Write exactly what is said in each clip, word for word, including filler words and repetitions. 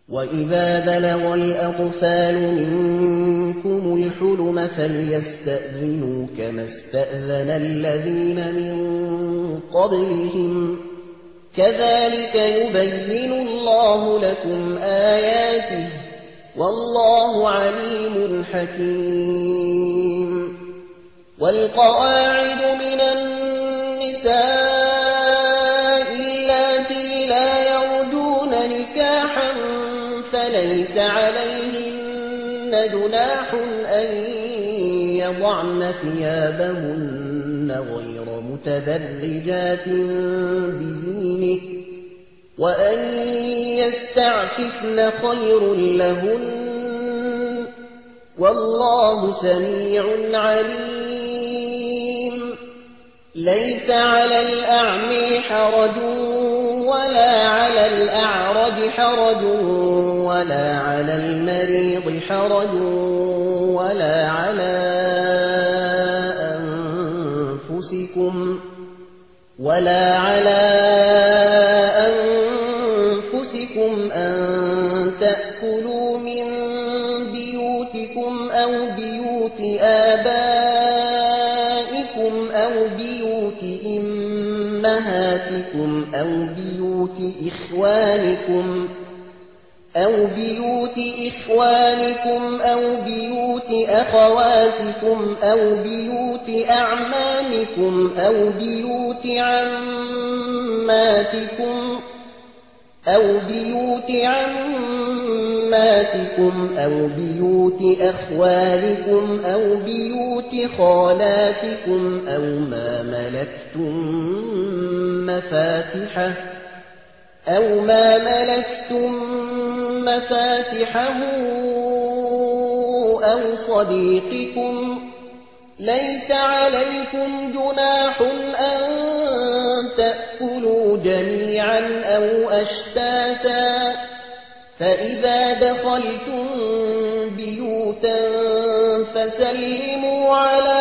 وإذا بلغ الأطفال منكم الحلم فليستأذنوا كما استأذن الذين من قبلهم كذلك يبين الله لكم آياته والله عليم حكيم. والقواعد من النساء اللاتي لا يرجون نكاحا فليس عليهن جناح أن يضعن ثيابهن غير متبرجات بزينه وأن يستعففن خير لهن والله سميع عليم. ليس على الأعمى حرج ولا على الأعرج حرج ولا على المريض حرج ولا على أنفسكم ولا على أنفسكم أن تأكلوا من بيوتكم أو بيوت آبائكم أو بيوت أمهاتكم أو بيوت إخوانكم أو بيوت إخوانكم أو بيوت أخواتكم أو بيوت أعمامكم أو بيوت عماتكم أو بيوت عماتكم أو بيوت أخوالكم أو بيوت خالاتكم أو ما ملكتم مفاتحه أو ما ملكتم مفاتحه أو صديقكم. ليس عليكم جناح أن تأكلوا جميعا أو أشتاتا فإذا دخلتم بيوتا فسلموا على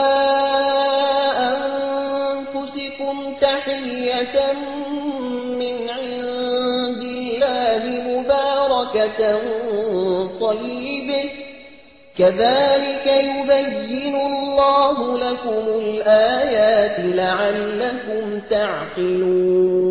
أنفسكم تحية من عند الله مباركة طيبة كذلك يبين الله لكم الآيات لعلكم تعقلون.